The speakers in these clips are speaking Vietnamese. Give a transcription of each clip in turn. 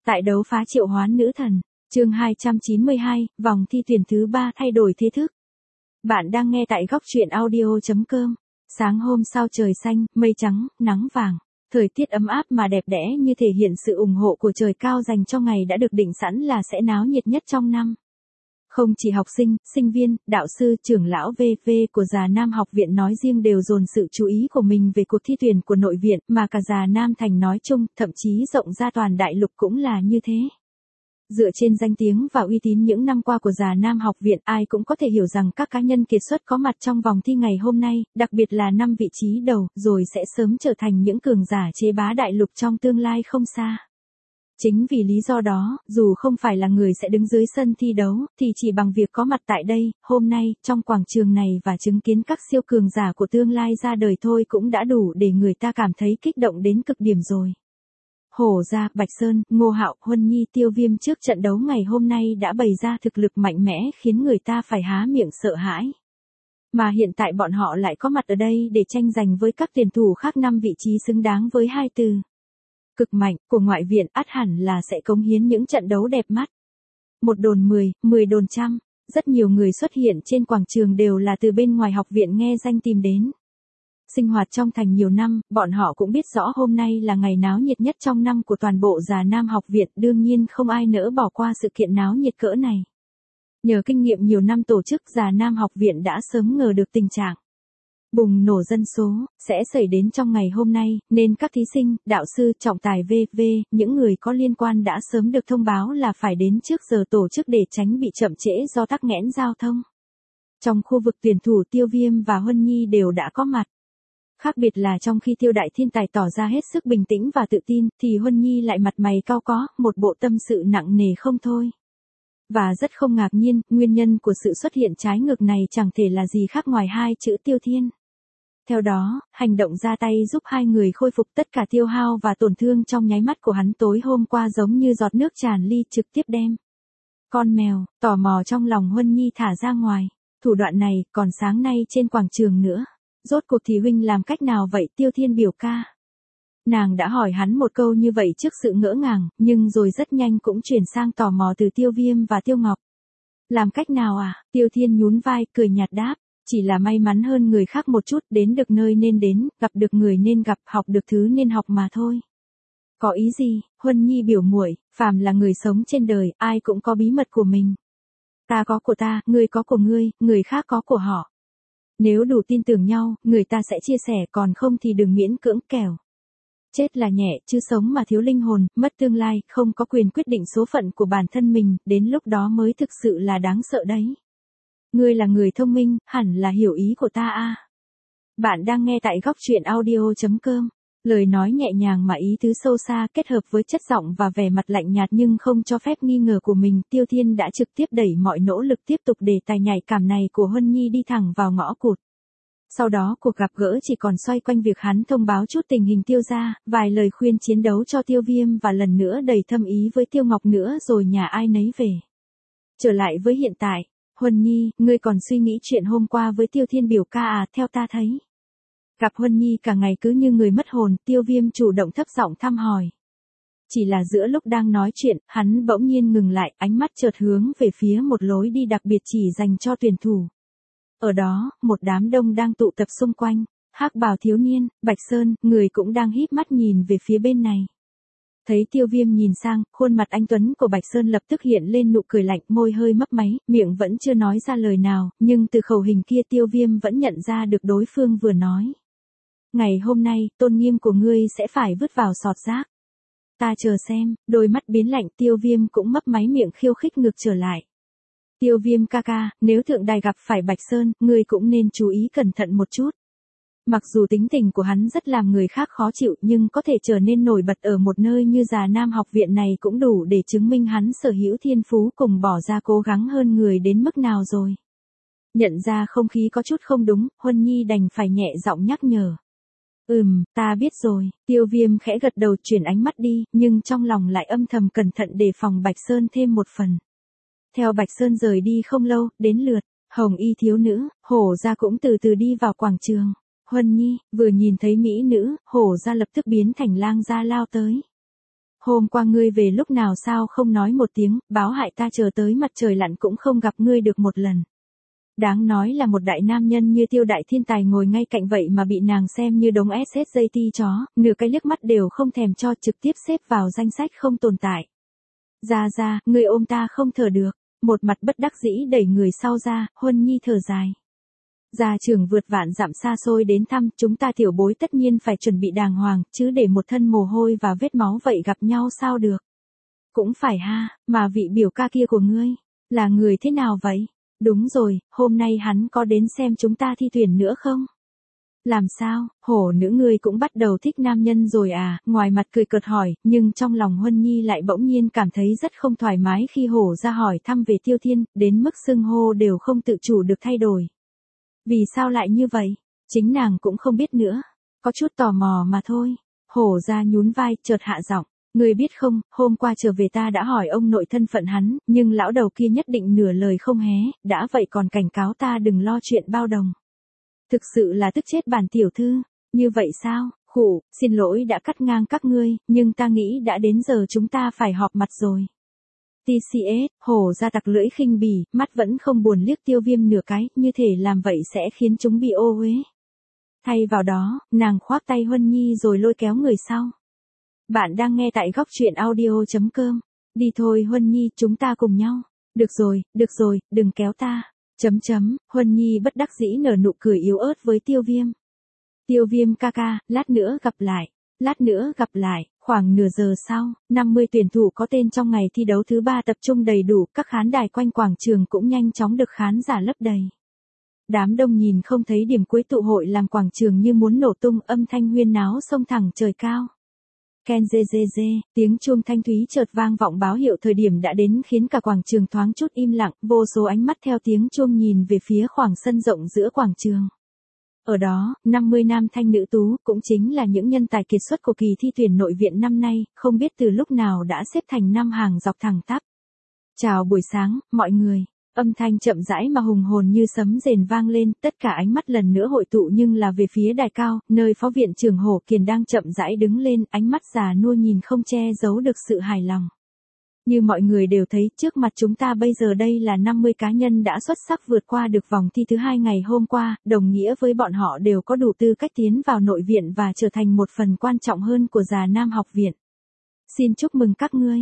Tại đấu phá triệu hoán nữ thần, chương 292, vòng thi tuyển thứ 3 thay đổi thế thức. Bạn đang nghe tại góc truyện audio.com. Sáng hôm sao trời xanh, mây trắng, nắng vàng. Thời tiết ấm áp mà đẹp đẽ như thể hiện sự ủng hộ của trời cao dành cho ngày đã được định sẵn là sẽ náo nhiệt nhất trong năm. Không chỉ học sinh, sinh viên, đạo sư, trưởng lão VV của Già Nam học viện nói riêng đều dồn sự chú ý của mình về cuộc thi tuyển của nội viện, mà cả Già Nam thành nói chung, thậm chí rộng ra toàn đại lục cũng là như thế. Dựa trên danh tiếng và uy tín những năm qua của Già Nam học viện, ai cũng có thể hiểu rằng các cá nhân kiệt xuất có mặt trong vòng thi ngày hôm nay, đặc biệt là 5 vị trí đầu, rồi sẽ sớm trở thành những cường giả chế bá đại lục trong tương lai không xa. Chính vì lý do đó, dù không phải là người sẽ đứng dưới sân thi đấu, thì chỉ bằng việc có mặt tại đây, hôm nay, trong quảng trường này và chứng kiến các siêu cường giả của tương lai ra đời thôi cũng đã đủ để người ta cảm thấy kích động đến cực điểm rồi. Hổ Gia, Bạch Sơn, Ngô Hạo, Huân Nhi, Tiêu Viêm trước trận đấu ngày hôm nay đã bày ra thực lực mạnh mẽ khiến người ta phải há miệng sợ hãi. Mà hiện tại bọn họ lại có mặt ở đây để tranh giành với các tuyển thủ khác 5 vị trí xứng đáng với hai từ cực mạnh của ngoại viện, ắt hẳn là sẽ cống hiến những trận đấu đẹp mắt. 1 đồn 10, 10 đồn 100, rất nhiều người xuất hiện trên quảng trường đều là từ bên ngoài học viện nghe danh tìm đến. Sinh hoạt trong thành nhiều năm, bọn họ cũng biết rõ hôm nay là ngày náo nhiệt nhất trong năm của toàn bộ Già Nam học viện, đương nhiên không ai nỡ bỏ qua sự kiện náo nhiệt cỡ này. Nhờ kinh nghiệm nhiều năm tổ chức, Già Nam học viện đã sớm ngờ được tình trạng bùng nổ dân số sẽ xảy đến trong ngày hôm nay, nên các thí sinh, đạo sư, trọng tài VV, những người có liên quan đã sớm được thông báo là phải đến trước giờ tổ chức để tránh bị chậm trễ do tắc nghẽn giao thông. Trong khu vực tuyển thủ, Tiêu Viêm và Huân Nhi đều đã có mặt. Khác biệt là trong khi Tiêu Đại Thiên Tài tỏ ra hết sức bình tĩnh và tự tin, thì Huân Nhi lại mặt mày cau có, một bộ tâm sự nặng nề không thôi. Và rất không ngạc nhiên, nguyên nhân của sự xuất hiện trái ngược này chẳng thể là gì khác ngoài hai chữ Tiêu Thiên. Theo đó, hành động ra tay giúp hai người khôi phục tất cả tiêu hao và tổn thương trong nháy mắt của hắn tối hôm qua giống như giọt nước tràn ly, trực tiếp đem con mèo tò mò trong lòng Huân Nhi thả ra ngoài. Thủ đoạn này còn sáng nay trên quảng trường nữa. Rốt cuộc thì huynh làm cách nào vậy Tiêu Thiên biểu ca? Nàng đã hỏi hắn một câu như vậy trước sự ngỡ ngàng, nhưng rồi rất nhanh cũng chuyển sang tò mò từ Tiêu Viêm và Tiêu Ngọc. Làm cách nào à? Tiêu Thiên nhún vai, cười nhạt đáp. Chỉ là may mắn hơn người khác một chút, đến được nơi nên đến, gặp được người nên gặp, học được thứ nên học mà thôi. Có ý gì? Huân Nhi biểu muội, phàm là người sống trên đời, ai cũng có bí mật của mình. Ta có của ta, ngươi có của ngươi, người khác có của họ. Nếu đủ tin tưởng nhau, người ta sẽ chia sẻ, còn không thì đừng miễn cưỡng kẻo. Chết là nhẹ, chứ sống mà thiếu linh hồn, mất tương lai, không có quyền quyết định số phận của bản thân mình, đến lúc đó mới thực sự là đáng sợ đấy. Ngươi là người thông minh, hẳn là hiểu ý của ta a. Bạn đang nghe tại góc truyện audio.com. Lời nói nhẹ nhàng mà ý tứ sâu xa kết hợp với chất giọng và vẻ mặt lạnh nhạt nhưng không cho phép nghi ngờ của mình, Tiêu Thiên đã trực tiếp đẩy mọi nỗ lực tiếp tục đề tài nhạy cảm này của Huân Nhi đi thẳng vào ngõ cụt. Sau đó cuộc gặp gỡ chỉ còn xoay quanh việc hắn thông báo chút tình hình Tiêu gia, vài lời khuyên chiến đấu cho Tiêu Viêm và lần nữa đầy thâm ý với Tiêu Ngọc nữa rồi nhà ai nấy về. Trở lại với hiện tại, Huân Nhi, ngươi còn suy nghĩ chuyện hôm qua với Tiêu Thiên biểu ca à? Theo ta thấy, gặp Huân Nhi cả ngày cứ như người mất hồn, Tiêu Viêm chủ động thấp giọng thăm hỏi. Chỉ là giữa lúc đang nói chuyện, hắn bỗng nhiên ngừng lại, ánh mắt chợt hướng về phía một lối đi đặc biệt chỉ dành cho tuyển thủ. Ở đó, một đám đông đang tụ tập xung quanh, hắc bào thiếu niên, Bạch Sơn, người cũng đang híp mắt nhìn về phía bên này. Thấy Tiêu Viêm nhìn sang, khuôn mặt anh tuấn của Bạch Sơn lập tức hiện lên nụ cười lạnh, môi hơi mấp máy, miệng vẫn chưa nói ra lời nào, nhưng từ khẩu hình kia Tiêu Viêm vẫn nhận ra được đối phương vừa nói. Ngày hôm nay, tôn nghiêm của ngươi sẽ phải vứt vào sọt rác. Ta chờ xem, đôi mắt biến lạnh, Tiêu Viêm cũng mấp máy miệng khiêu khích ngược trở lại. Tiêu Viêm ca ca, nếu thượng đài gặp phải Bạch Sơn, ngươi cũng nên chú ý cẩn thận một chút. Mặc dù tính tình của hắn rất làm người khác khó chịu nhưng có thể trở nên nổi bật ở một nơi như Già Nam học viện này cũng đủ để chứng minh hắn sở hữu thiên phú cùng bỏ ra cố gắng hơn người đến mức nào rồi. Nhận ra không khí có chút không đúng, Huân Nhi đành phải nhẹ giọng nhắc nhở. Ta biết rồi. Tiêu Viêm khẽ gật đầu chuyển ánh mắt đi, nhưng trong lòng lại âm thầm cẩn thận đề phòng Bạch Sơn thêm một phần. Theo Bạch Sơn rời đi không lâu, đến lượt Hồng Y thiếu nữ, Hổ Gia cũng từ từ đi vào quảng trường. Huân Nhi, vừa nhìn thấy mỹ nữ, Hổ Gia lập tức biến thành lang gia lao tới. Hôm qua ngươi về lúc nào sao không nói một tiếng, báo hại ta chờ tới mặt trời lặn cũng không gặp ngươi được một lần. Đáng nói là một đại nam nhân như Tiêu Đại Thiên Tài ngồi ngay cạnh vậy mà bị nàng xem như đống SSJT chó, nửa cái liếc mắt đều không thèm cho, trực tiếp xếp vào danh sách không tồn tại. Ra, ngươi ôm ta không thở được, một mặt bất đắc dĩ đẩy người sau ra, Huân Nhi thở dài. Gia trưởng vượt vạn dặm xa xôi đến thăm, chúng ta tiểu bối tất nhiên phải chuẩn bị đàng hoàng, chứ để một thân mồ hôi và vết máu vậy gặp nhau sao được. Cũng phải ha, mà vị biểu ca kia của ngươi, là người thế nào vậy? Đúng rồi, hôm nay hắn có đến xem chúng ta thi tuyển nữa không? Làm sao, hổ nữ ngươi cũng bắt đầu thích nam nhân rồi à? Ngoài mặt cười cợt hỏi, nhưng trong lòng Huân Nhi lại bỗng nhiên cảm thấy rất không thoải mái khi hổ ra hỏi thăm về Tiêu Thiên, đến mức xưng hô đều không tự chủ được thay đổi. Vì sao lại như vậy? Chính nàng cũng không biết nữa. Có chút tò mò mà thôi. Hổ ra nhún vai, chợt hạ giọng. Ngươi biết không, hôm qua trở về ta đã hỏi ông nội thân phận hắn, nhưng lão đầu kia nhất định nửa lời không hé, đã vậy còn cảnh cáo ta đừng lo chuyện bao đồng. Thực sự là tức chết bản tiểu thư. Như vậy sao? Khụ, xin lỗi đã cắt ngang các ngươi, nhưng ta nghĩ đã đến giờ chúng ta phải họp mặt rồi. TCS, hổ ra tặc lưỡi khinh bỉ, mắt vẫn không buồn liếc Tiêu Viêm nửa cái, như thể làm vậy sẽ khiến chúng bị ô uế. Thay vào đó, nàng khoác tay Huân Nhi rồi lôi kéo người sau. Bạn đang nghe tại góc truyện audio.com. Đi thôi Huân Nhi, chúng ta cùng nhau. Được rồi, đừng kéo ta. Huân Nhi bất đắc dĩ nở nụ cười yếu ớt với Tiêu Viêm. Tiêu Viêm ca ca, lát nữa gặp lại. Khoảng nửa giờ sau, 50 tuyển thủ có tên trong ngày thi đấu thứ 3 tập trung đầy đủ, các khán đài quanh quảng trường cũng nhanh chóng được khán giả lấp đầy. Đám đông nhìn không thấy điểm cuối tụ hội làm quảng trường như muốn nổ tung, âm thanh huyên náo xông thẳng trời cao. Ken dê dê dê, tiếng chuông thanh thúy chợt vang vọng báo hiệu thời điểm đã đến khiến cả quảng trường thoáng chút im lặng, vô số ánh mắt theo tiếng chuông nhìn về phía khoảng sân rộng giữa quảng trường. Ở đó, 50 nam thanh nữ tú, cũng chính là những nhân tài kiệt xuất của kỳ thi tuyển nội viện năm nay, không biết từ lúc nào đã xếp thành 5 hàng dọc thẳng tắp. Chào buổi sáng, mọi người. Âm thanh chậm rãi mà hùng hồn như sấm rền vang lên, tất cả ánh mắt lần nữa hội tụ nhưng là về phía đài cao, nơi phó viện trưởng Hổ Kiền đang chậm rãi đứng lên, ánh mắt già nua nhìn không che giấu được sự hài lòng. Như mọi người đều thấy, trước mặt chúng ta bây giờ đây là 50 cá nhân đã xuất sắc vượt qua được vòng thi thứ 2 ngày hôm qua, đồng nghĩa với bọn họ đều có đủ tư cách tiến vào nội viện và trở thành một phần quan trọng hơn của Già Nam học viện. Xin chúc mừng các ngươi.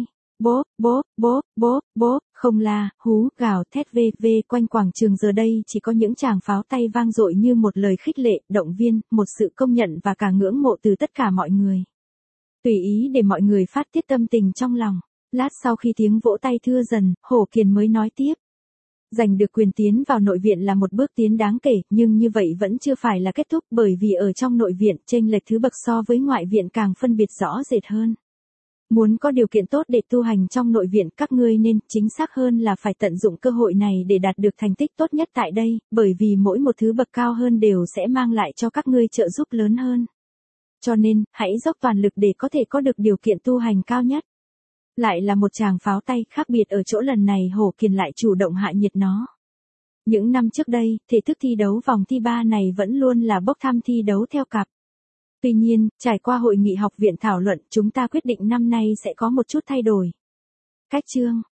Bốp, không la, hú, gào, thét quanh quảng trường giờ đây chỉ có những tràng pháo tay vang dội như một lời khích lệ, động viên, một sự công nhận và cả ngưỡng mộ từ tất cả mọi người. Tùy ý để mọi người phát tiết tâm tình trong lòng. Lát sau khi tiếng vỗ tay thưa dần, Hổ Kiền mới nói tiếp. Giành được quyền tiến vào nội viện là một bước tiến đáng kể, nhưng như vậy vẫn chưa phải là kết thúc bởi vì ở trong nội viện, chênh lệch thứ bậc so với ngoại viện càng phân biệt rõ rệt hơn. Muốn có điều kiện tốt để tu hành trong nội viện, các ngươi nên, chính xác hơn là phải tận dụng cơ hội này để đạt được thành tích tốt nhất tại đây, bởi vì mỗi một thứ bậc cao hơn đều sẽ mang lại cho các ngươi trợ giúp lớn hơn. Cho nên, hãy dốc toàn lực để có thể có được điều kiện tu hành cao nhất. Lại là một tràng pháo tay, khác biệt ở chỗ lần này Hổ Kiền lại chủ động hạ nhiệt nó. Những năm trước đây, thể thức thi đấu vòng thi 3 này vẫn luôn là bốc thăm thi đấu theo cặp. Tuy nhiên, trải qua hội nghị học viện thảo luận, chúng ta quyết định năm nay sẽ có một chút thay đổi. Cách chương,